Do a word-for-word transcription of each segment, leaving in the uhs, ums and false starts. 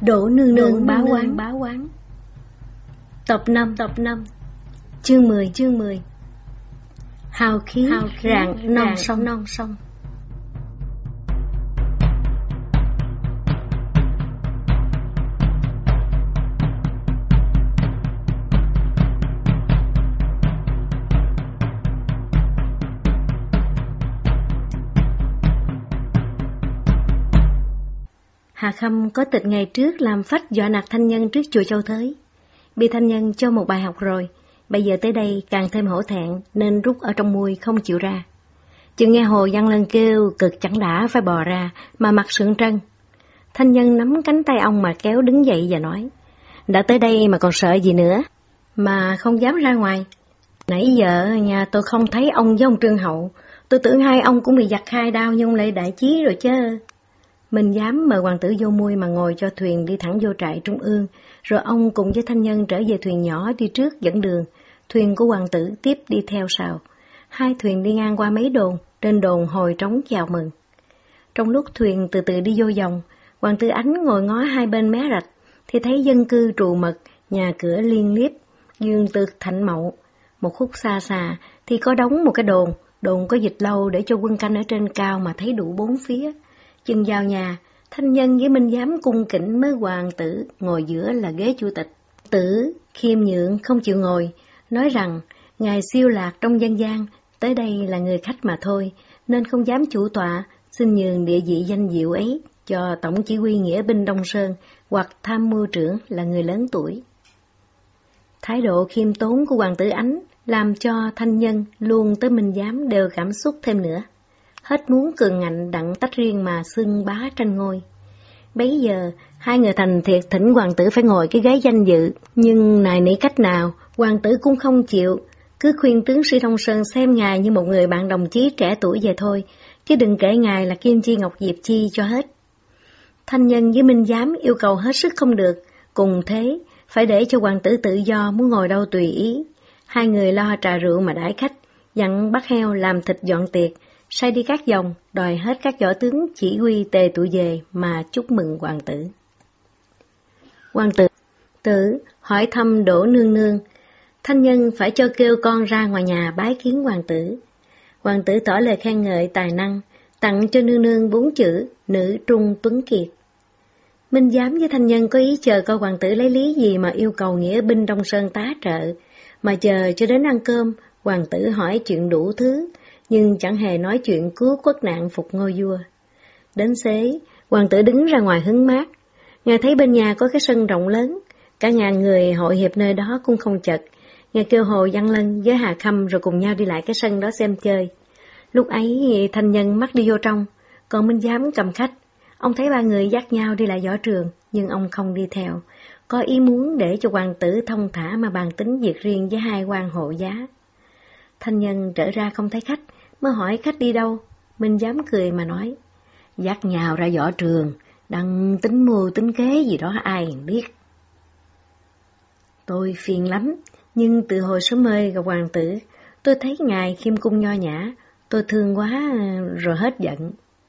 Đỗ nương nương báo oán. báo oán. Tập năm tập năm chương mười chương mười Hào khí, Hào khí rạng non sông non sông. Hà Khâm có tịch ngày trước làm phách dọa nạt Thanh Nhân trước chùa Châu Thới. Bị Thanh Nhân cho một bài học rồi, bây giờ tới đây càng thêm hổ thẹn nên rút ở trong mui không chịu ra. Chừng nghe Hồ Văn Lân kêu cực chẳng đã phải bò ra mà mặt sượng trân. Thanh Nhân nắm cánh tay ông mà kéo đứng dậy và nói: đã tới đây mà còn sợ gì nữa, mà không dám ra ngoài. Nãy giờ nhà tôi không thấy ông với ông Trương Hậu, tôi tưởng hai ông cũng bị giặc khai đao như ông Lê Đại Chí rồi chứ. Mình dám mời hoàng tử vô mui mà ngồi cho thuyền đi thẳng vô trại Trung ương, rồi ông cùng với Thanh Nhân trở về thuyền nhỏ đi trước dẫn đường, thuyền của hoàng tử tiếp đi theo sau. Hai thuyền đi ngang qua mấy đồn, trên đồn hồi trống chào mừng. Trong lúc thuyền từ từ đi vô dòng, hoàng tử Ánh ngồi ngó hai bên mé rạch, thì thấy dân cư trù mật, nhà cửa liên liếp, dương tược thạnh mậu. Một khúc xa xa thì có đóng một cái đồn, đồn có dịch lâu để cho quân canh ở trên cao mà thấy đủ bốn phía. Chừng vào nhà, Thanh Nhân với Minh Giám cung kính mới hoàng tử ngồi giữa là ghế chủ tịch. Tử khiêm nhượng không chịu ngồi, nói rằng ngài siêu lạc trong dân gian, tới đây là người khách mà thôi, nên không dám chủ tọa, xin nhường địa vị danh diệu ấy cho tổng chỉ huy nghĩa binh Đông Sơn hoặc tham mưu trưởng là người lớn tuổi. Thái độ khiêm tốn của hoàng tử Ánh làm cho Thanh Nhân luôn tới Minh Giám đều cảm xúc thêm nữa. Hết muốn cường ngạnh đặng tách riêng mà xưng bá tranh ngôi. Bấy giờ, hai người thành thiệt thỉnh hoàng tử phải ngồi cái ghế danh dự, nhưng nài nỉ cách nào, hoàng tử cũng không chịu, cứ khuyên tướng sĩ Đông Sơn xem ngài như một người bạn đồng chí trẻ tuổi về thôi, chứ đừng kể ngài là Kim Chi Ngọc Diệp Chi cho hết. Thanh Nhân với Minh Giám yêu cầu hết sức không được, cùng thế, phải để cho hoàng tử tự do muốn ngồi đâu tùy ý. Hai người lo trà rượu mà đãi khách, dặn bắt heo làm thịt dọn tiệc, sai đi các dòng, đòi hết các võ tướng chỉ huy tề tụ về mà chúc mừng hoàng tử. Hoàng tử tử hỏi thăm Đỗ nương nương, Thanh Nhân phải cho kêu con ra ngoài nhà bái kiến hoàng tử. Hoàng tử tỏ lời khen ngợi tài năng, tặng cho nương nương bốn chữ nữ trung tuấn kiệt. Minh Giám với Thanh Nhân có ý chờ coi hoàng tử lấy lý gì mà yêu cầu nghĩa binh Đông Sơn tá trợ, mà chờ cho đến ăn cơm, hoàng tử hỏi chuyện đủ thứ, nhưng chẳng hề nói chuyện cứu quốc nạn phục ngôi vua. Đến xế, hoàng tử đứng ra ngoài hứng mát. Ngài thấy bên nhà có cái sân rộng lớn, cả ngàn người hội hiệp nơi đó cũng không chật. Ngài kêu Hồ Văn Lân với Hà Khâm rồi cùng nhau đi lại cái sân đó xem chơi. Lúc ấy Thanh Nhân mắt đi vô trong, còn Minh Giám cầm khách. Ông thấy ba người dắt nhau đi lại võ trường, nhưng ông không đi theo, có ý muốn để cho hoàng tử thông thả mà bàn tính việc riêng với hai quan hộ giá. Thanh Nhân trở ra không thấy khách, mới hỏi khách đi đâu. Minh Giám cười mà nói: dắt nhào ra võ trường, đang tính mưu tính kế gì đó ai biết. Tôi phiền lắm, nhưng từ hồi sớm mơ gặp hoàng tử, tôi thấy ngài khiêm cung nho nhã, tôi thương quá rồi hết giận.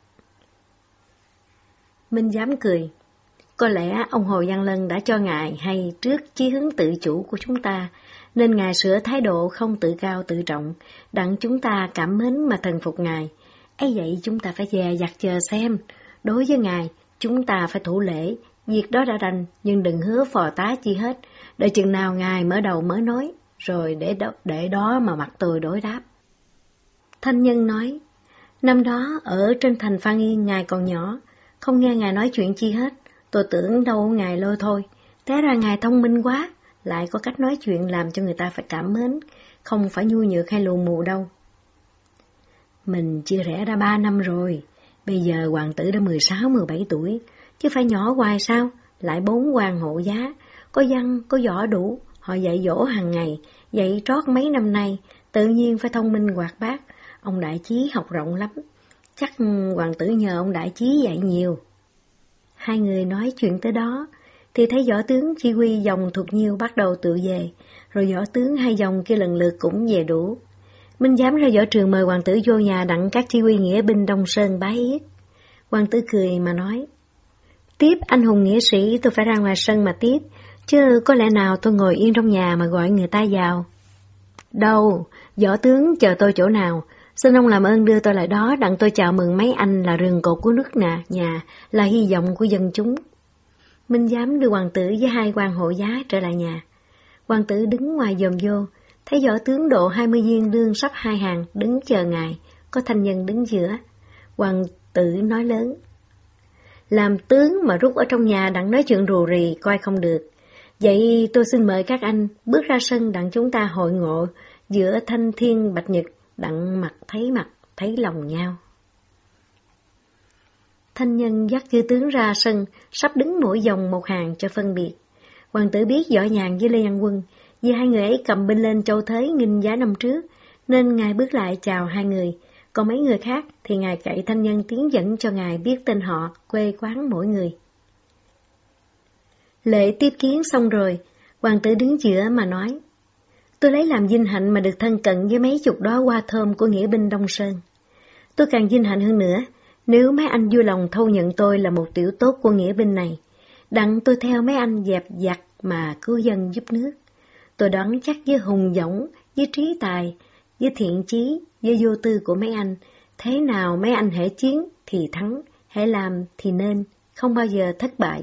Minh Giám cười: có lẽ ông Hồ Văn Lân đã cho ngài hay trước chí hướng tự chủ của chúng ta, nên ngài sửa thái độ không tự cao tự trọng, đặng chúng ta cảm mến mà thần phục ngài. Ấy vậy chúng ta phải dè dặt chờ xem. Đối với ngài, chúng ta phải thủ lễ, việc đó đã đành, nhưng đừng hứa phò tá chi hết, đợi chừng nào ngài mở đầu mới nói, rồi để đó, để đó mà mặt tôi đối đáp. Thanh Nhân nói: năm đó ở trên thành Phan Yên ngài còn nhỏ, không nghe ngài nói chuyện chi hết, tôi tưởng đâu ngài lôi thôi, té ra ngài thông minh quá, lại có cách nói chuyện làm cho người ta phải cảm mến, không phải nhu nhược hay lù mù đâu. Mình chia rẽ đã ba năm rồi, bây giờ hoàng tử đã mười sáu mười bảy tuổi, chứ phải nhỏ hoài sao, lại bốn quan hộ giá, có văn, có võ đủ, họ dạy dỗ hàng ngày, dạy trót mấy năm nay, tự nhiên phải thông minh hoạt bát. Ông Đại Chí học rộng lắm, chắc hoàng tử nhờ ông Đại Chí dạy nhiều. Hai người nói chuyện tới đó, thì thấy võ tướng chỉ huy dòng thuộc Nhiêu bắt đầu tự về, rồi võ tướng hai dòng kia lần lượt cũng về đủ. Minh Giám ra võ trường mời hoàng tử vô nhà đặng các chỉ huy nghĩa binh Đông Sơn bái yết. Hoàng tử cười mà nói: Tiếp anh hùng nghĩa sĩ tôi phải ra ngoài sân mà tiếp, chứ có lẽ nào tôi ngồi yên trong nhà mà gọi người ta vào. Đâu, võ tướng chờ tôi chỗ nào, xin ông làm ơn đưa tôi lại đó đặng tôi chào mừng mấy anh là rừng cột của nước nà, nhà, là hy vọng của dân chúng. Minh Giám đưa hoàng tử với hai quan hộ giá trở lại nhà. Hoàng tử đứng ngoài dòm vô, thấy võ tướng độ hai mươi viên đương sắp hai hàng đứng chờ ngài, có thanh nhân đứng giữa. Hoàng tử nói lớn: làm tướng mà rút ở trong nhà đặng nói chuyện rù rì coi không được. Vậy tôi xin mời các anh bước ra sân đặng chúng ta hội ngộ giữa thanh thiên bạch nhật, đặng mặt thấy mặt, thấy lòng nhau. Thanh nhân dắt chư tướng ra sân, sắp đứng mỗi dòng một hàng cho phân biệt. Hoàng tử biết Võ Nhàn với Lê Văn Quân, vì hai người ấy cầm binh lên châu Thới nghinh giá năm trước, nên ngài bước lại chào hai người. Còn mấy người khác thì ngài cậy thanh nhân tiến dẫn cho ngài biết tên họ, quê quán mỗi người. Lễ tiếp kiến xong rồi, hoàng tử đứng giữa mà nói: tôi lấy làm vinh hạnh mà được thân cận với mấy chục đóa hoa thơm của nghĩa binh Đông Sơn. Tôi càng vinh hạnh hơn nữa, nếu mấy anh vui lòng thâu nhận tôi là một tiểu tốt của nghĩa binh này, đặng tôi theo mấy anh dẹp giặc mà cứu dân giúp nước. Tôi đoán chắc với hùng dũng, với trí tài, với thiện chí, với vô tư của mấy anh, thế nào mấy anh hễ chiến thì thắng, hễ làm thì nên, không bao giờ thất bại.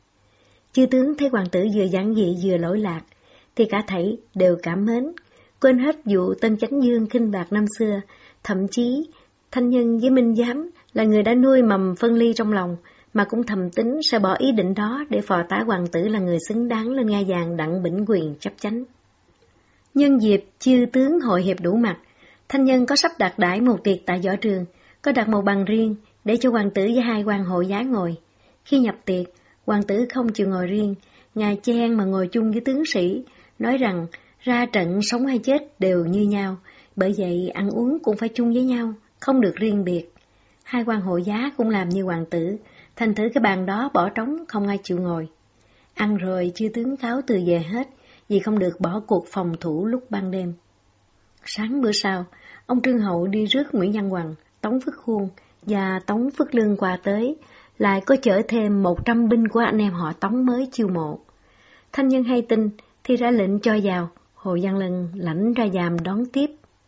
Chư tướng thấy hoàng tử vừa giản dị vừa lỗi lạc, thì cả thảy đều cảm mến, quên hết vụ Tân Chánh Dương khinh bạc năm xưa, thậm chí Thanh Nhân với Minh Giám là người đã nuôi mầm phân ly trong lòng, mà cũng thầm tính sẽ bỏ ý định đó để phò tá hoàng tử là người xứng đáng lên ngai vàng đặng bỉnh quyền chấp chánh. Nhân dịp chư tướng hội hiệp đủ mặt, Thanh Nhân có sắp đặt đãi một tiệc tại võ trường, có đặt một bàn riêng để cho hoàng tử với hai quan hộ giá ngồi. Khi nhập tiệc, hoàng tử không chịu ngồi riêng, ngài chen mà ngồi chung với tướng sĩ, nói rằng ra trận sống hay chết đều như nhau, bởi vậy ăn uống cũng phải chung với nhau, không được riêng biệt. Hai quan hộ giá cũng làm như hoàng tử, thành thử cái bàn đó bỏ trống không ai chịu ngồi. Ăn rồi chư tướng cáo từ về hết, vì không được bỏ cuộc phòng thủ lúc ban đêm. Sáng bữa sau, ông Trương Hậu đi rước Nguyễn Văn Hoằng, Tống Phước Khuôn và Tống Phước Lương qua tới, lại có chở thêm một trăm binh của anh em họ Tống mới chiêu mộ. Thanh Nhân hay tin thì ra lệnh cho vào, Hồ Văn Lân lãnh ra giàm đón tiếp.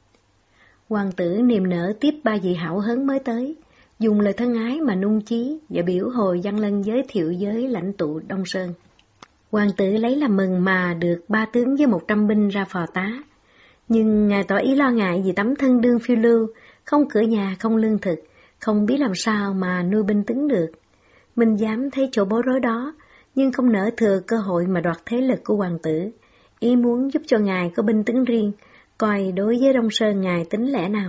Hoàng tử niềm nở tiếp ba vị hảo hớn mới tới, dùng lời thân ái mà nung chí và biểu Hồ Văn Lân giới thiệu với lãnh tụ Đông Sơn. Hoàng tử lấy làm mừng mà được ba tướng với một trăm binh ra phò tá, nhưng ngài tỏ ý lo ngại vì tấm thân đương phiêu lưu, không cửa nhà không lương thực, không biết làm sao mà nuôi binh tướng được. Minh Giám thấy chỗ bối rối đó, nhưng không nỡ thừa cơ hội mà đoạt thế lực của hoàng tử, ý muốn giúp cho ngài có binh tướng riêng, coi đối với Đông Sơn ngài tính lẽ nào.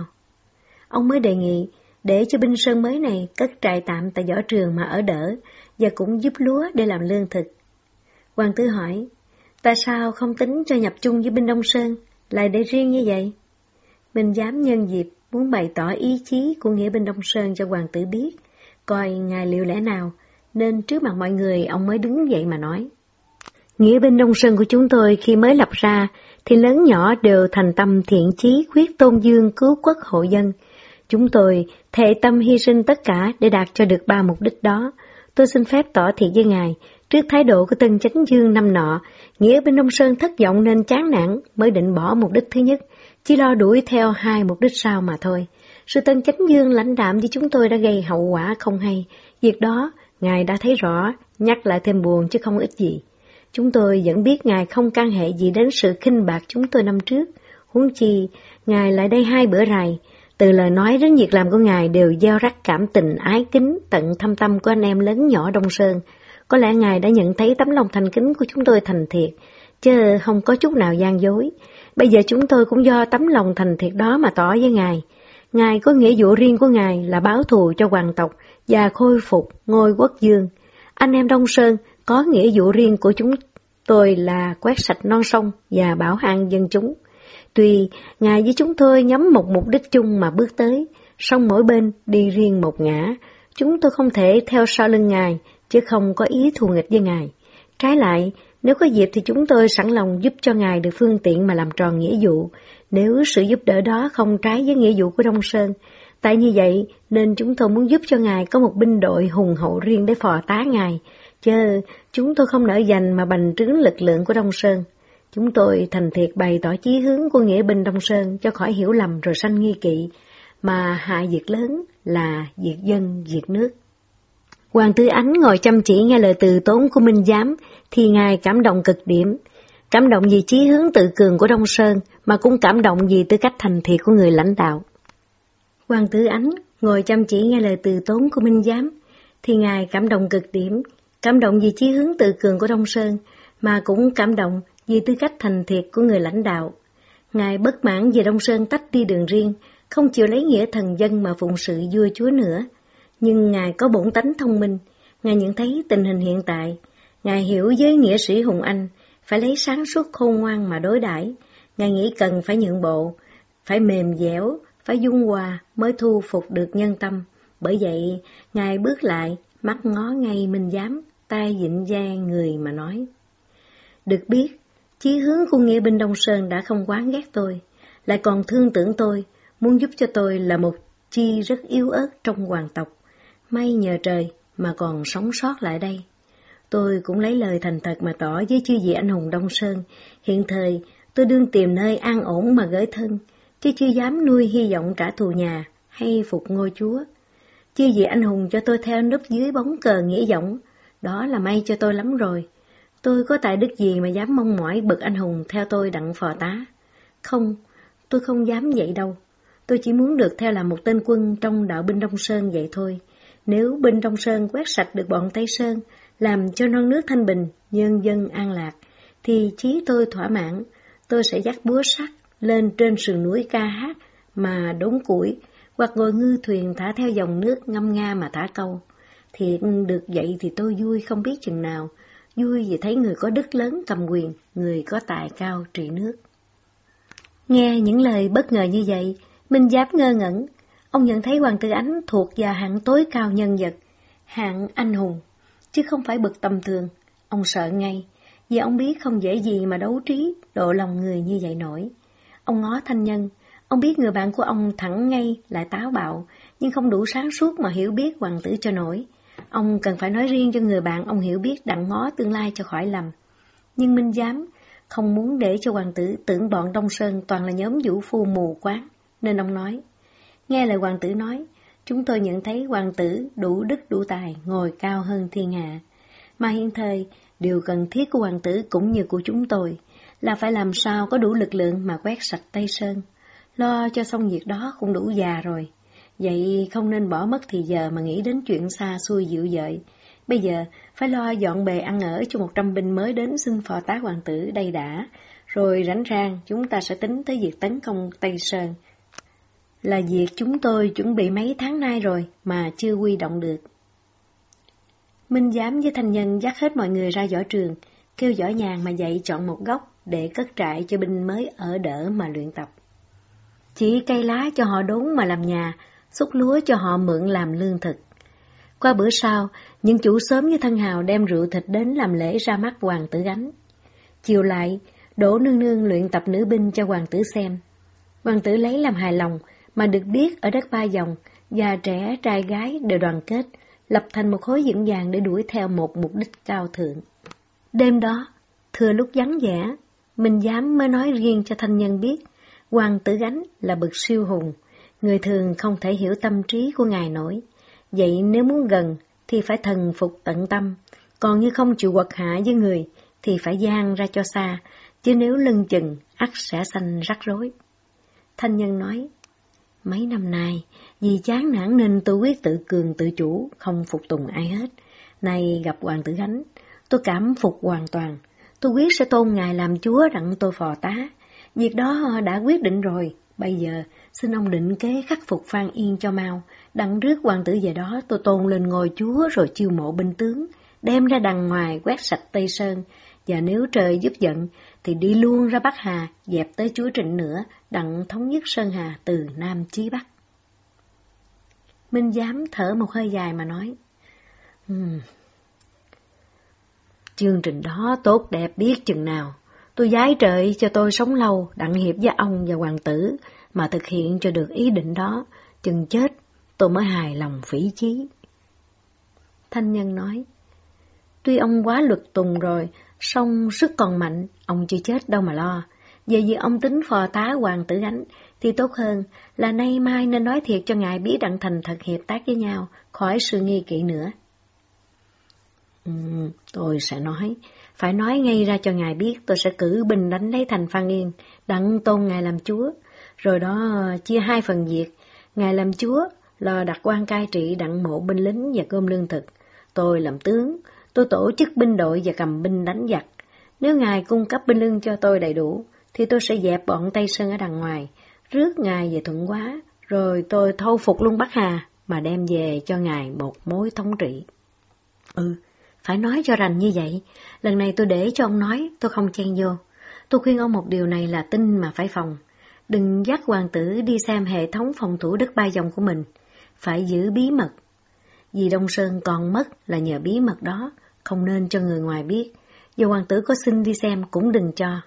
Ông mới đề nghị để cho binh sơn mới này cất trại tạm tại võ trường mà ở đỡ, và cũng giúp lúa để làm lương thực. Hoàng tử hỏi, tại sao không tính cho nhập chung với binh Đông Sơn, lại để riêng như vậy? Minh Giám nhân dịp muốn bày tỏ ý chí của nghĩa binh Đông Sơn cho hoàng tử biết, coi ngài liệu lẽ nào, nên trước mặt mọi người ông mới đứng dậy mà nói. Nghĩa binh Đông Sơn của chúng tôi khi mới lập ra, thì lớn nhỏ đều thành tâm thiện chí quyết tôn dương cứu quốc hộ dân. Chúng tôi thệ tâm hy sinh tất cả để đạt cho được ba mục đích đó. Tôi xin phép tỏ thiệt với ngài, trước thái độ của Tân Chánh Dương năm nọ, nghĩa binh Đông Sơn thất vọng nên chán nản mới định bỏ mục đích thứ nhất, chỉ lo đuổi theo hai mục đích sau mà thôi. Sự Tân Chánh Dương lãnh đạm với chúng tôi đã gây hậu quả không hay. Việc đó ngài đã thấy rõ, nhắc lại thêm buồn chứ không ích gì. Chúng tôi vẫn biết ngài không can hệ gì đến sự khinh bạc chúng tôi năm trước. Huống chi, ngài lại đây hai bữa rày, từ lời nói đến việc làm của ngài đều gieo rắc cảm tình ái kính tận thâm tâm của anh em lớn nhỏ Đông Sơn. Có lẽ ngài đã nhận thấy tấm lòng thành kính của chúng tôi thành thiệt, chứ không có chút nào gian dối. Bây giờ chúng tôi cũng do tấm lòng thành thiệt đó mà tỏ với ngài. Ngài có nghĩa vụ riêng của ngài là báo thù cho hoàng tộc và khôi phục ngôi quốc dương. Anh em Đông Sơn có nghĩa vụ riêng của chúng tôi là quét sạch non sông và bảo an dân chúng. Tuy ngài với chúng tôi nhắm một mục đích chung mà bước tới, song mỗi bên đi riêng một ngã, chúng tôi không thể theo sau lưng ngài, chứ không có ý thù nghịch với ngài. Trái lại, nếu có dịp thì chúng tôi sẵn lòng giúp cho ngài được phương tiện mà làm tròn nghĩa vụ. Nếu sự giúp đỡ đó không trái với nghĩa vụ của Đông Sơn, Tại như vậy nên chúng tôi muốn giúp cho ngài có một binh đội hùng hậu riêng để phò tá ngài, chứ chúng tôi không nỡ dành mà bành trướng lực lượng của Đông Sơn. Chúng tôi thành thiệt bày tỏ chí hướng của nghĩa binh Đông Sơn cho khỏi hiểu lầm rồi sanh nghi kỵ, mà hại việc lớn là diệt dân diệt nước. Hoàng Tử Ánh ngồi chăm chỉ nghe lời từ tốn của Minh Giám thì ngài cảm động cực điểm. Cảm động vì chí hướng tự cường của Đông Sơn, mà cũng cảm động vì tư cách thành thiệt của người lãnh đạo. Hoàng Tử Ánh ngồi chăm chỉ nghe lời từ tốn của Minh Giám thì ngài cảm động cực điểm. Cảm động vì chí hướng tự cường của Đông Sơn, mà cũng cảm động vì tư cách thành thiệt của người lãnh đạo. Ngài bất mãn vì Đông Sơn tách đi đường riêng, không chịu lấy nghĩa thần dân mà phụng sự vua chúa nữa. Nhưng ngài có bổn tánh thông minh, ngài nhận thấy tình hình hiện tại, ngài hiểu với nghĩa sĩ Hùng Anh, phải lấy sáng suốt khôn ngoan mà đối đãi. Ngài nghĩ cần phải nhượng bộ, phải mềm dẻo, phải dung hòa mới thu phục được nhân tâm. Bởi vậy, ngài bước lại, mắt ngó ngay Minh Giám, tay vịn vai người mà nói. Được biết, chí hướng của nghĩa binh Đông Sơn đã không quán ghét tôi, lại còn thương tưởng tôi, muốn giúp cho tôi là một chi rất yếu ớt trong hoàng tộc. May nhờ trời mà còn sống sót lại đây. Tôi cũng lấy lời thành thật mà tỏ với chư vị anh hùng Đông Sơn, hiện thời tôi đương tìm nơi an ổn mà gửi thân, chứ chưa dám nuôi hy vọng trả thù nhà hay phục ngôi chúa. Chư vị anh hùng cho tôi theo núp dưới bóng cờ nghĩa vọng, đó là may cho tôi lắm rồi. Tôi có tài đức gì mà dám mong mỏi bậc anh hùng theo tôi đặng phò tá? Không, tôi không dám vậy đâu. Tôi chỉ muốn được theo làm một tên quân trong đạo binh Đông Sơn vậy thôi. Nếu binh Đông Sơn quét sạch được bọn Tây Sơn, làm cho non nước thanh bình, nhân dân an lạc, thì chí tôi thỏa mãn. Tôi sẽ dắt búa sắt lên trên sườn núi ca hát mà đốn củi, hoặc ngồi ngư thuyền thả theo dòng nước ngâm nga mà thả câu. Thiệt được vậy thì tôi vui không biết chừng nào, vui vì thấy người có đức lớn cầm quyền, người có tài cao trị nước. Nghe những lời bất ngờ như vậy, Minh Giám ngơ ngẩn. Ông nhận thấy Hoàng Tử Ánh thuộc vào hạng tối cao nhân vật, hạng anh hùng, chứ không phải bậc tầm thường. Ông sợ ngay, vì ông biết không dễ gì mà đấu trí, độ lòng người như vậy nổi. Ông ngó Thanh Nhân, ông biết người bạn của ông thẳng ngay lại táo bạo, nhưng không đủ sáng suốt mà hiểu biết hoàng tử cho nổi. Ông cần phải nói riêng cho người bạn ông hiểu biết đặng ngó tương lai cho khỏi lầm. Nhưng Minh Giám không muốn để cho hoàng tử tưởng bọn Đông Sơn toàn là nhóm vũ phu mù quáng, nên ông nói. Nghe lời hoàng tử nói, chúng tôi nhận thấy hoàng tử đủ đức đủ tài, ngồi cao hơn thiên hạ. Mà hiện thời, điều cần thiết của hoàng tử cũng như của chúng tôi là phải làm sao có đủ lực lượng mà quét sạch Tây Sơn. Lo cho xong việc đó cũng đủ già rồi. Vậy không nên bỏ mất thì giờ mà nghĩ đến chuyện xa xui dịu dợi. Bây giờ phải lo dọn bề ăn ở cho một trăm binh mới đến xin phò tá hoàng tử đây đã. Rồi rảnh rang chúng ta sẽ tính tới việc tấn công Tây Sơn. Là việc chúng tôi chuẩn bị mấy tháng nay rồi mà chưa huy động được. Minh Giám với Thanh Nhân dắt hết mọi người ra võ trường, kêu võ nhàn mà dạy chọn một góc để cất trại cho binh mới ở đỡ mà luyện tập. Chỉ cây lá cho họ đốn mà làm nhà, xúc lúa cho họ mượn làm lương thực. Qua bữa sau, những chủ xóm như Thân Hào đem rượu thịt đến làm lễ ra mắt Hoàng Tử Ánh. Chiều lại, Đỗ Nương Nương luyện tập nữ binh cho hoàng tử xem. Hoàng tử lấy làm hài lòng, mà được biết ở đất Ba Dòng, già trẻ trai gái đều đoàn kết, lập thành một khối vững vàng để đuổi theo một mục đích cao thượng. Đêm đó, thừa lúc vắng vẻ, Minh Giám mới nói riêng cho Thanh Nhân biết, Hoàng Tử Ánh là bậc siêu hùng, người thường không thể hiểu tâm trí của ngài nổi. Vậy nếu muốn gần thì phải thần phục tận tâm, còn như không chịu quật hạ với người thì phải giang ra cho xa, chứ nếu lưng chừng ắt sẽ sanh rắc rối. Thanh Nhân nói, mấy năm nay vì chán nản nên tôi quyết tự cường tự chủ, không phục tùng ai hết. Nay gặp Hoàng Tử Ánh, tôi cảm phục hoàn toàn, tôi quyết sẽ tôn ngài làm chúa đặng tôi phò tá. Việc đó đã quyết định rồi, bây giờ xin ông định kế khắc phục Phan Yên cho mau, đặng rước hoàng tử về đó tôi tôn lên ngôi chúa rồi chiêu mộ binh tướng, đem ra đằng ngoài quét sạch Tây Sơn, và nếu trời giúp giận thì đi luôn ra Bắc Hà, dẹp tới chúa Trịnh nữa, đặng thống nhất Sơn Hà từ Nam chí Bắc. Minh Giám thở một hơi dài mà nói, hmm, chương trình đó tốt đẹp biết chừng nào. Tôi vái trời cho tôi sống lâu, đặng hiệp với ông và hoàng tử, mà thực hiện cho được ý định đó, chừng chết tôi mới hài lòng phỉ chí. Thanh Nhân nói, tuy ông quá luật tùng rồi, song sức còn mạnh, ông chưa chết đâu mà lo. Về việc ông tính phò tá Hoàng Tử Ánh, thì tốt hơn là nay mai nên nói thiệt cho ngài biết đặng thành thật hiệp tác với nhau, khỏi sự nghi kỵ nữa. Ừ, tôi sẽ nói, phải nói ngay ra cho ngài biết tôi sẽ cử binh đánh lấy thành Phan Yên, đặng tôn ngài làm chúa, rồi đó chia hai phần việc, ngài làm chúa, lo đặt quan cai trị đặng mộ binh lính và gom lương thực. Tôi làm tướng, tôi tổ chức binh đội và cầm binh đánh giặc. Nếu ngài cung cấp binh lương cho tôi đầy đủ, thì tôi sẽ dẹp bọn Tây Sơn ở đằng ngoài, rước ngài về Thuận Hóa, rồi tôi thâu phục luôn Bắc Hà, mà đem về cho ngài một mối thống trị. Ừ, phải nói cho rành như vậy. Lần này tôi để cho ông nói, tôi không chen vô. Tôi khuyên ông một điều này là tin mà phải phòng. Đừng dắt hoàng tử đi xem hệ thống phòng thủ đất Ba Dòng của mình. Phải giữ bí mật. Vì Đông Sơn còn mất là nhờ bí mật đó, không nên cho người ngoài biết. Dù hoàng tử có xin đi xem cũng đừng cho.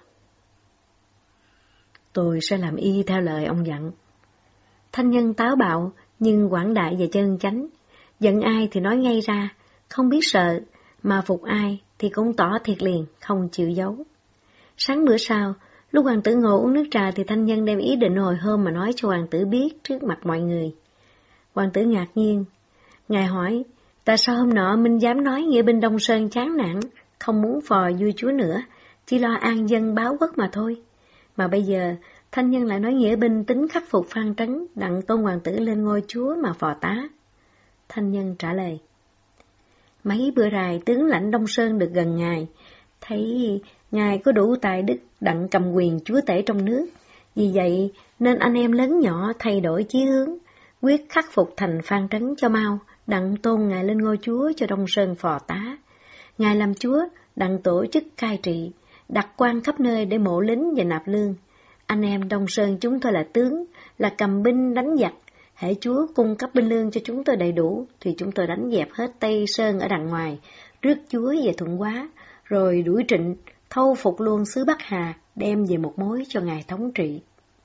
Tôi sẽ làm y theo lời ông dặn. Thanh Nhân táo bạo, nhưng quảng đại và chân chánh. Giận ai thì nói ngay ra, không biết sợ, mà phục ai thì cũng tỏ thiệt liền, không chịu giấu. Sáng bữa sau, lúc hoàng tử ngồi uống nước trà thì Thanh Nhân đem ý định hồi hôm mà nói cho hoàng tử biết trước mặt mọi người. Hoàng tử ngạc nhiên. Ngài hỏi, tại sao hôm nọ Minh dám nói nghĩa binh Đông Sơn chán nản, không muốn phò vua chúa nữa, chỉ lo an dân báo quốc mà thôi. Mà bây giờ, Thanh Nhân lại nói nghĩa binh tính khắc phục Phan Trấn, đặng tôn hoàng tử lên ngôi chúa mà phò tá. Thanh Nhân trả lời, mấy bữa rày tướng lãnh Đông Sơn được gần ngài, thấy ngài có đủ tài đức đặng cầm quyền chúa tể trong nước. Vì vậy nên anh em lớn nhỏ thay đổi chí hướng, quyết khắc phục thành Phan Trấn cho mau, đặng tôn ngài lên ngôi chúa cho Đông Sơn phò tá. Ngài làm chúa, đặng tổ chức cai trị, đặt quan khắp nơi để mộ lính và nạp lương. Anh em Đông Sơn chúng tôi là tướng, là cầm binh đánh giặc. Hễ chúa cung cấp binh lương cho chúng tôi đầy đủ, thì chúng tôi đánh dẹp hết Tây Sơn ở đằng ngoài, rước chúa về Thuận Hóa, rồi đuổi Trịnh, thâu phục luôn xứ Bắc Hà, đem về một mối cho ngài thống trị.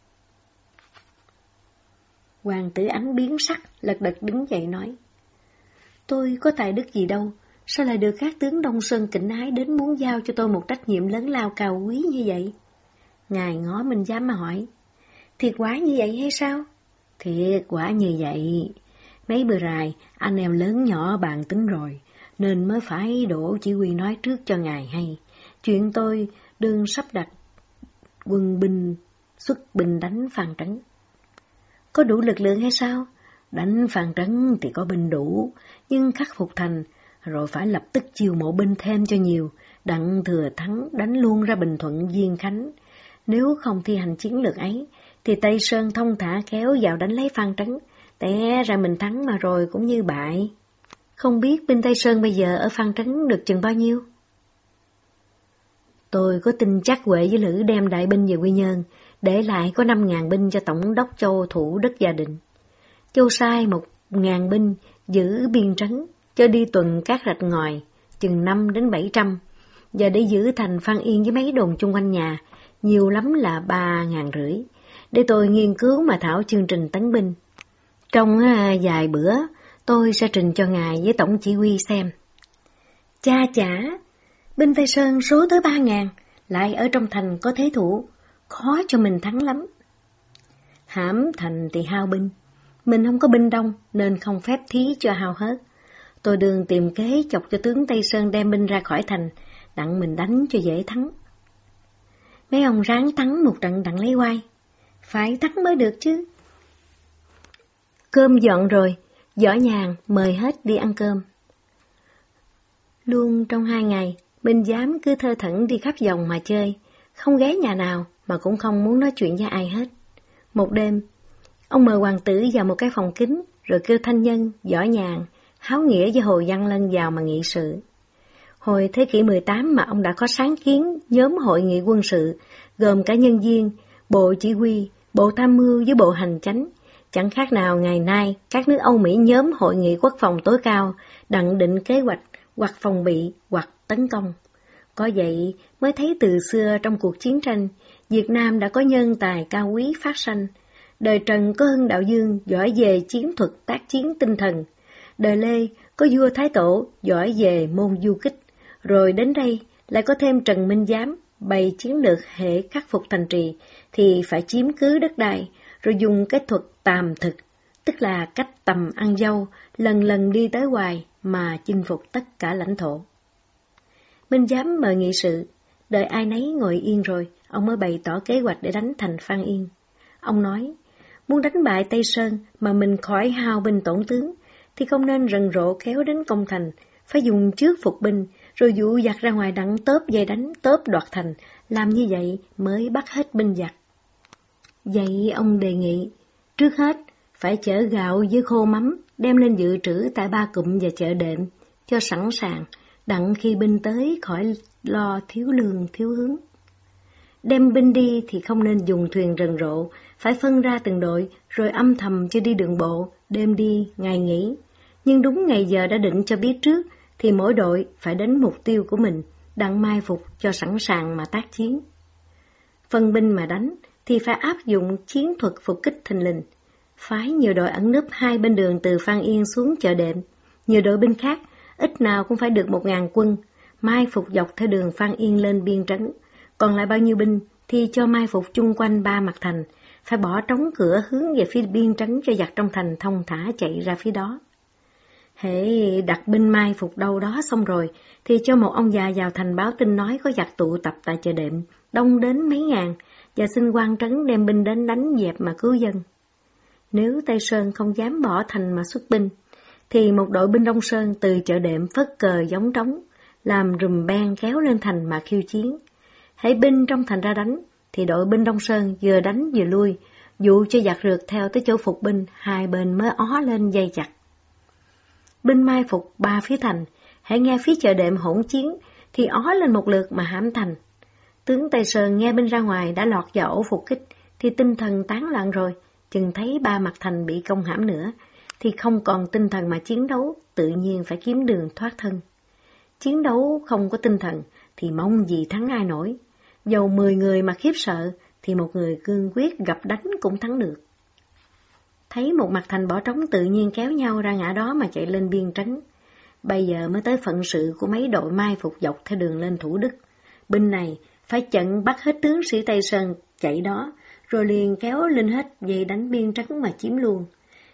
Hoàng tử Ánh biến sắc, lật đật đứng dậy nói, tôi có tài đức gì đâu, sao lại được các tướng Đông Sơn kính ái đến muốn giao cho tôi một trách nhiệm lớn lao cao quý như vậy? Ngài ngó Minh Giám mà hỏi, thiệt quả như vậy hay sao? Thiệt quả như vậy. Mấy bữa rày, anh em lớn nhỏ bàn tính rồi, nên mới phải đổ chỉ huy nói trước cho ngài hay. Chuyện tôi đương sắp đặt quân binh xuất binh đánh Phan Trấn. Có đủ lực lượng hay sao? Đánh Phan Trấn thì có binh đủ, nhưng khắc phục thành, rồi phải lập tức chiêu mộ binh thêm cho nhiều, đặng thừa thắng đánh luôn ra Bình Thuận Diên Khánh. Nếu không thi hành chiến lược ấy, thì Tây Sơn thông thả kéo vào đánh lấy Phan Trấn, té ra mình thắng mà rồi cũng như bại. Không biết binh Tây Sơn bây giờ ở Phan Trấn được chừng bao nhiêu? Tôi có tin chắc Huệ với Lữ đem đại binh về Quy Nhơn, để lại có năm ngàn binh cho Tổng đốc Châu thủ đất Gia Định. Châu sai một ngàn binh giữ biên trấn, cho đi tuần các rạch ngòi, chừng năm đến bảy trăm, và để giữ thành Phan Yên với mấy đồn chung quanh nhà, nhiều lắm là ba ngàn rưỡi, để tôi nghiên cứu mà thảo chương trình tấn binh. Trong uh, vài bữa, tôi sẽ trình cho ngài với tổng chỉ huy xem. Cha chả, binh Tây Sơn số tới ba ngàn, lại ở trong thành có thế thủ, khó cho mình thắng lắm. Hãm thành thì hao binh, mình không có binh đông nên không phép thí cho hao hết. Tôi đường tìm kế chọc cho tướng Tây Sơn đem binh ra khỏi thành, đặng mình đánh cho dễ thắng. Mấy ông ráng thắng một trận đặng lấy oai, phải thắng mới được chứ. Cơm dọn rồi, Võ Nhàn mời hết đi ăn cơm. Luôn trong hai ngày, Minh Giám cứ thơ thẩn đi khắp vòng mà chơi, không ghé nhà nào mà cũng không muốn nói chuyện với ai hết. Một đêm, ông mời hoàng tử vào một cái phòng kín, rồi kêu Thanh Nhân, Võ Nhàn, Háo Nghĩa với Hồ Văn Lân vào mà nghị sự. Hồi thế kỷ mười tám mà ông đã có sáng kiến nhóm hội nghị quân sự, gồm cả nhân viên, bộ chỉ huy, bộ tham mưu với bộ hành chánh. Chẳng khác nào ngày nay các nước Âu Mỹ nhóm hội nghị quốc phòng tối cao, đặng định kế hoạch, hoặc phòng bị, hoặc tấn công. Có vậy mới thấy từ xưa trong cuộc chiến tranh, Việt Nam đã có nhân tài cao quý phát sanh, Đời Trần có Hưng Đạo Dương giỏi về chiến thuật tác chiến tinh thần. Đời Lê có vua Thái Tổ giỏi về môn du kích. Rồi đến đây lại có thêm Trần Minh Giám bày chiến lược hệ khắc phục thành trì thì phải chiếm cứ đất đai, rồi dùng cái thuật tàm thực, tức là cách tầm ăn dâu, lần lần đi tới hoài mà chinh phục tất cả lãnh thổ. Minh Giám mời nghị sự, đợi ai nấy ngồi yên rồi, ông mới bày tỏ kế hoạch để đánh thành Phan Yên. Ông nói, muốn đánh bại Tây Sơn mà mình khỏi hao binh tổn tướng, thì không nên rần rộ kéo đến công thành, phải dùng trước phục binh, rồi dụ giặc ra ngoài đặng tớp dây đánh, tớp đoạt thành, làm như vậy mới bắt hết binh giặc. Vậy ông đề nghị, trước hết phải chở gạo với khô mắm, đem lên dự trữ tại Ba Cụm và chợ Đệm, cho sẵn sàng, đặng khi binh tới khỏi lo thiếu lương thiếu hướng. Đem binh đi thì không nên dùng thuyền rần rộ, phải phân ra từng đội, rồi âm thầm cho đi đường bộ, đêm đi, ngày nghỉ. Nhưng đúng ngày giờ đã định cho biết trước, thì mỗi đội phải đến mục tiêu của mình, đặng mai phục cho sẵn sàng mà tác chiến. Phân binh mà đánh, thì phải áp dụng chiến thuật phục kích thình lình. Phái nhiều đội ẩn núp hai bên đường từ Phan Yên xuống chợ Đệm. Nhiều đội binh khác, ít nào cũng phải được một ngàn quân, mai phục dọc theo đường Phan Yên lên biên trấn. Còn lại bao nhiêu binh thì cho mai phục chung quanh ba mặt thành, phải bỏ trống cửa hướng về phía biên trấn cho giặc trong thành thông thả chạy ra phía đó. Hễ đặt binh mai phục đâu đó xong rồi, thì cho một ông già vào thành báo tin nói có giặc tụ tập tại chợ Đệm, đông đến mấy ngàn, và xin quan trấn đem binh đến đánh dẹp mà cứu dân. Nếu Tây Sơn không dám bỏ thành mà xuất binh, thì một đội binh Đông Sơn từ chợ Đệm phất cờ gióng trống, làm rùm beng kéo lên thành mà khiêu chiến. Hãy binh trong thành ra đánh, thì đội binh Đông Sơn vừa đánh vừa lui, dụ cho giặc rượt theo tới chỗ phục binh, hai bên mới ó lên dây chặt. Binh mai phục ba phía thành, hãy nghe phía chợ Đệm hỗn chiến, thì ó lên một lượt mà hãm thành. Tướng Tây Sơn nghe binh ra ngoài đã lọt vào ổ phục kích, thì tinh thần tán loạn rồi, chừng thấy ba mặt thành bị công hãm nữa, thì không còn tinh thần mà chiến đấu, tự nhiên phải kiếm đường thoát thân. Chiến đấu không có tinh thần, thì mong gì thắng ai nổi. Dầu mười người mà khiếp sợ, thì một người cương quyết gặp đánh cũng thắng được. Thấy một mặt thành bỏ trống tự nhiên kéo nhau ra ngã đó mà chạy lên biên trấn. Bây giờ mới tới phận sự của mấy đội mai phục dọc theo đường lên Thủ Đức. Binh này phải chặn bắt hết tướng sĩ Tây Sơn chạy đó, rồi liền kéo lên hết dây đánh biên trấn mà chiếm luôn.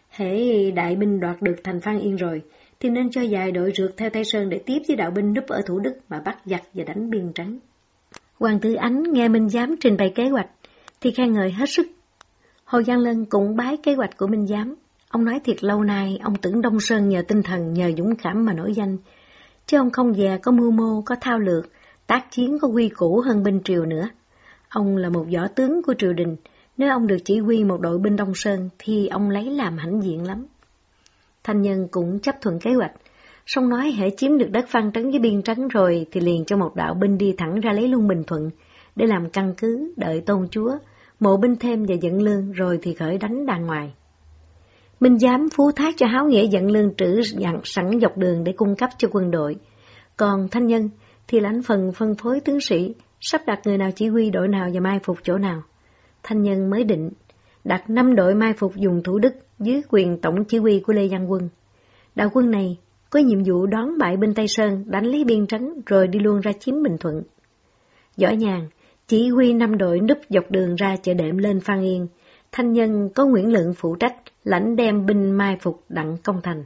Hễ đại binh đoạt được thành Phan Yên rồi, thì nên cho vài đội rượt theo Tây Sơn để tiếp với đạo binh núp ở Thủ Đức mà bắt giặc và đánh biên trấn. Hoàng tử Ánh nghe Minh Giám trình bày kế hoạch, thì khen ngợi hết sức. Hồ Giang Lân cũng bái kế hoạch của Minh Giám. Ông nói thiệt lâu nay, ông tưởng Đông Sơn nhờ tinh thần, nhờ dũng cảm mà nổi danh. Chứ ông không dè có mưu mô, có thao lược, tác chiến có quy củ hơn binh triều nữa. Ông là một võ tướng của triều đình, nếu ông được chỉ huy một đội binh Đông Sơn, thì ông lấy làm hãnh diện lắm. Thanh Nhân cũng chấp thuận kế hoạch, song nói hễ chiếm được đất Phan Trấn với biên trấn rồi, thì liền cho một đạo binh đi thẳng ra lấy luôn Bình Thuận, để làm căn cứ, đợi tôn chúa, mộ binh thêm và dẫn lương, rồi thì khởi đánh đàng ngoài. Minh Giám phú thác cho Háo Nghĩa dẫn lương trữ dặn sẵn dọc đường để cung cấp cho quân đội. Còn Thanh Nhân thì lãnh phần phân phối tướng sĩ, sắp đặt người nào chỉ huy đội nào và mai phục chỗ nào. Thanh Nhân mới định đặt năm đội mai phục dùng Thủ Đức dưới quyền tổng chỉ huy của Lê Văn Quân. Đạo quân này có nhiệm vụ đón bại binh Tây Sơn, đánh lấy biên trấn, rồi đi luôn ra chiếm Bình Thuận. Võ Nhàn chỉ huy năm đội núp dọc đường ra chợ Đệm lên Phan Yên. Thanh Nhân có Nguyễn Lượng phụ trách, lãnh đem binh mai phục đặng công thành.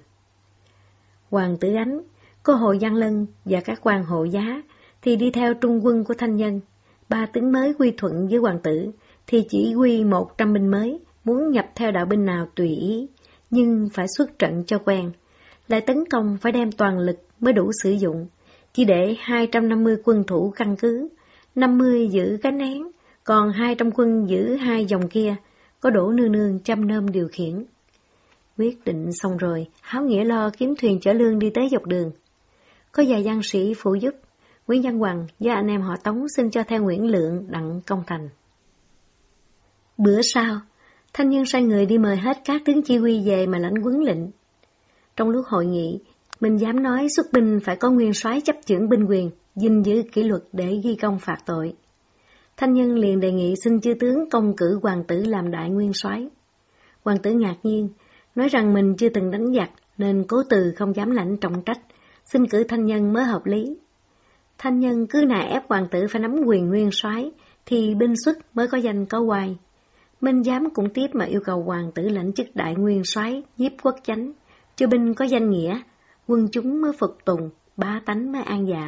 Hoàng tử Ánh có Hồ Giang Lân và các quan hộ giá thì đi theo trung quân của Thanh Nhân. Ba tướng mới quy thuận với hoàng tử thì chỉ huy một trăm binh mới, muốn nhập theo đạo binh nào tùy ý, nhưng phải xuất trận cho quen. Lại tấn công phải đem toàn lực mới đủ sử dụng, chỉ để hai trăm năm mươi quân thủ căn cứ, năm mươi giữ cánh én, còn hai trăm quân giữ hai dòng kia, có Đỗ Nương Nương chăm nom điều khiển. Quyết định xong rồi, Háo Nghĩa lo kiếm thuyền chở lương đi tới dọc đường. Có vài văn sĩ phụ giúp, Nguyễn Văn Hoàng với anh em họ Tống xin cho theo Nguyễn Lượng đặng công thành. Bữa sau, Thanh Nhân sai người đi mời hết các tướng chỉ huy về mà lãnh huấn lệnh. Trong lúc hội nghị, Minh Giám nói xuất binh phải có nguyên soái chấp chưởng binh quyền, gìn giữ kỷ luật để ghi công phạt tội. Thanh Nhân liền đề nghị xin chư tướng công cử hoàng tử làm đại nguyên soái. Hoàng tử ngạc nhiên, nói rằng mình chưa từng đánh giặc nên cố từ không dám lãnh trọng trách, xin cử Thanh Nhân mới hợp lý. Thanh Nhân cứ nài ép hoàng tử phải nắm quyền nguyên soái thì binh xuất mới có danh có oai. Minh Giám cũng tiếp mà yêu cầu hoàng tử lãnh chức đại nguyên soái, nhiếp quốc chánh, cho binh có danh nghĩa, quân chúng mới phục tùng, bá tánh mới an dạ.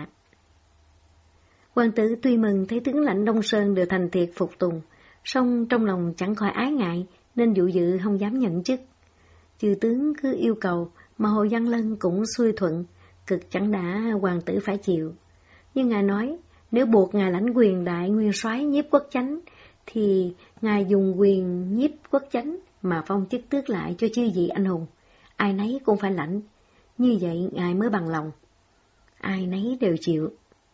Hoàng tử tuy mừng thấy tướng lãnh Đông Sơn đều thành thiệt phục tùng, song trong lòng chẳng khỏi ái ngại nên dụ dự không dám nhận chức. Chư tướng cứ yêu cầu mà Hồ Văn Lân cũng xuôi thuận, cực chẳng đã hoàng tử phải chịu. Nhưng ngài nói, nếu buộc ngài lãnh quyền đại nguyên soái nhiếp quốc chánh, thì ngài dùng quyền nhiếp quốc chánh mà phong chức tước lại cho chư vị anh hùng. Ai nấy cũng phải lãnh, như vậy ngài mới bằng lòng. Ai nấy đều chịu.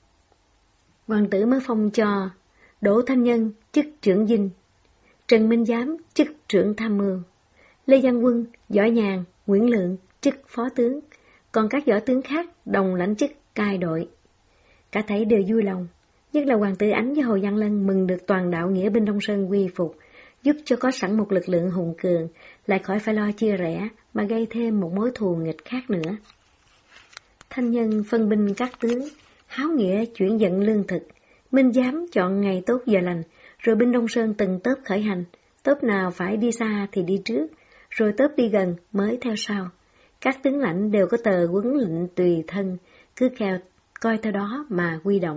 Hoàng tử mới phong cho Đỗ Thanh Nhân chức trưởng dinh, Trần Minh Giám chức trưởng tham mưu, Lê Văn Quân, Võ Nhàn, Nguyễn Lượng chức phó tướng, còn các võ tướng khác đồng lãnh chức cai đội. Cả thảy đều vui lòng, nhất là hoàng tử Ánh với Hồ Văn Lân mừng được toàn đạo nghĩa binh Đông Sơn quy phục, giúp cho có sẵn một lực lượng hùng cường, lại khỏi phải lo chia rẽ mà gây thêm một mối thù nghịch khác nữa. Thanh Nhân phân binh các tướng, háo nghĩa chuyển vận lương thực, Minh Giám chọn ngày tốt giờ lành, rồi binh Đông Sơn từng tớp khởi hành, tớp nào phải đi xa thì đi trước, rồi tớp đi gần mới theo sau. Các tướng lãnh đều có tờ huấn lệnh tùy thân, cứ theo coi theo đó mà huy động.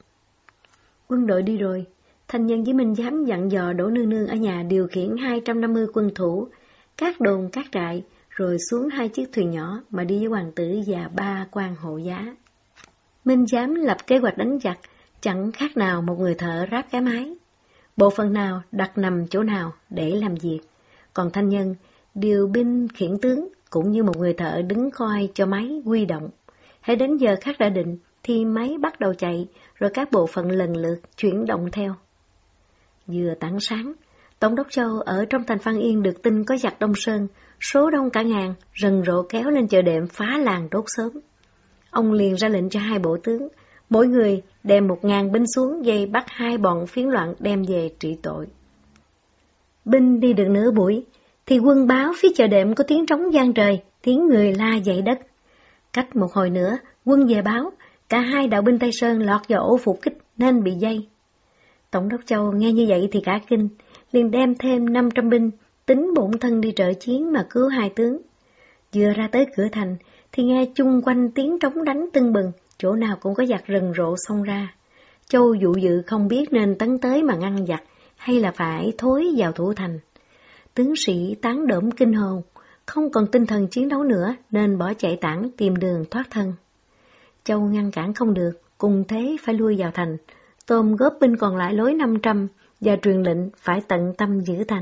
Quân đội đi rồi, Thanh Nhân với Minh Giám dặn dò Đỗ Nương Nương ở nhà điều khiển hai trăm năm mươi quân thủ, các đồn các trại, rồi xuống hai chiếc thuyền nhỏ mà đi với hoàng tử và ba quan hộ giá. Minh Giám lập kế hoạch đánh giặc, chẳng khác nào một người thợ ráp cái máy. Bộ phận nào đặt nằm chỗ nào để làm việc, còn Thanh Nhân điều binh khiển tướng cũng như một người thợ đứng coi cho máy huy động. Hãy đến giờ khác đã định thì máy bắt đầu chạy, rồi các bộ phận lần lượt chuyển động theo. Vừa tảng sáng, Tổng đốc Châu ở trong thành Văn Yên được tin có giặc Đông Sơn, số đông cả ngàn, rần rộ kéo lên chợ đệm phá làng đốt sớm. Ông liền ra lệnh cho hai bộ tướng, mỗi người đem một ngàn binh xuống dây bắt hai bọn phiến loạn đem về trị tội. Binh đi được nửa buổi, thì quân báo phía chợ đệm có tiếng trống vang trời, tiếng người la dậy đất. Cách một hồi nữa, quân về báo, cả hai đạo binh Tây Sơn lọt vào ổ phục kích nên bị dây. Tổng đốc Châu nghe như vậy thì cả kinh, liền đem thêm năm trăm binh, tính bổn thân đi trợ chiến mà cứu hai tướng. Vừa ra tới cửa thành, thì nghe chung quanh tiếng trống đánh tưng bừng, chỗ nào cũng có giặc rần rộ xông ra. Châu dụ dự không biết nên tấn tới mà ngăn giặc, hay là phải thối vào thủ thành. Tướng sĩ tán đổm kinh hồn, không còn tinh thần chiến đấu nữa nên bỏ chạy tản tìm đường thoát thân. Châu ngăn cản không được, cùng thế phải lui vào thành. Tôm góp binh còn lại lối năm trăm và truyền lệnh phải tận tâm giữ thành.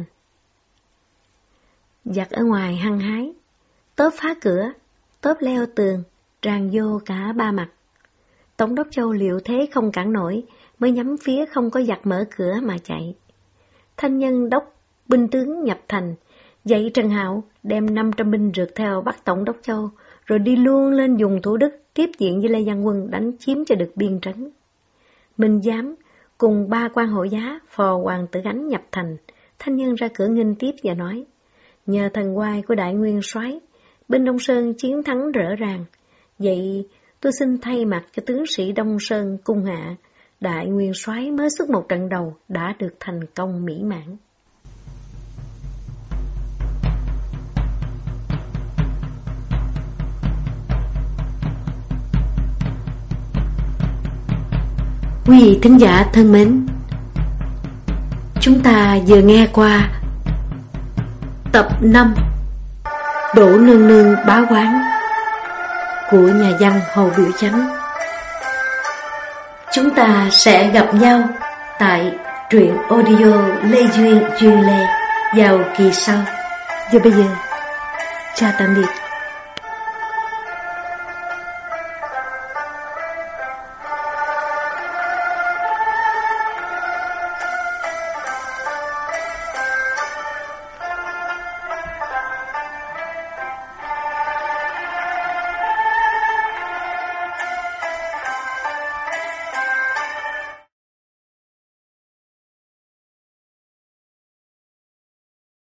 Giặc ở ngoài hăng hái, tớp phá cửa, tớp leo tường, tràn vô cả ba mặt. Tổng đốc Châu liệu thế không cản nổi, mới nhắm phía không có giặc mở cửa mà chạy. Thanh Nhân đốc binh tướng nhập thành, dạy Trần Hạo đem năm trăm binh rượt theo bắt Tổng đốc Châu, rồi đi luôn lên vùng Thủ Đức tiếp diện với Lê Văn Quân đánh chiếm cho được biên trấn. Minh Giám cùng ba quan hộ giá phò hoàng tử Ánh nhập thành. Thanh Nhân ra cửa nghênh tiếp và nói: nhờ thần oai của đại nguyên soái, binh Đông Sơn chiến thắng rõ ràng. Vậy tôi xin thay mặt cho tướng sĩ Đông Sơn cung hạ, đại nguyên soái mới xuất một trận đầu đã được thành công mỹ mãn. Quý vị thính giả thân mến, chúng ta vừa nghe qua tập năm Đỗ Nương Nương Bá Quán của nhà văn Hồ Biểu Chánh. Chúng ta sẽ gặp nhau tại truyện audio Lê Duyên Duyên Lê vào kỳ sau. Và bây giờ, chào tạm biệt.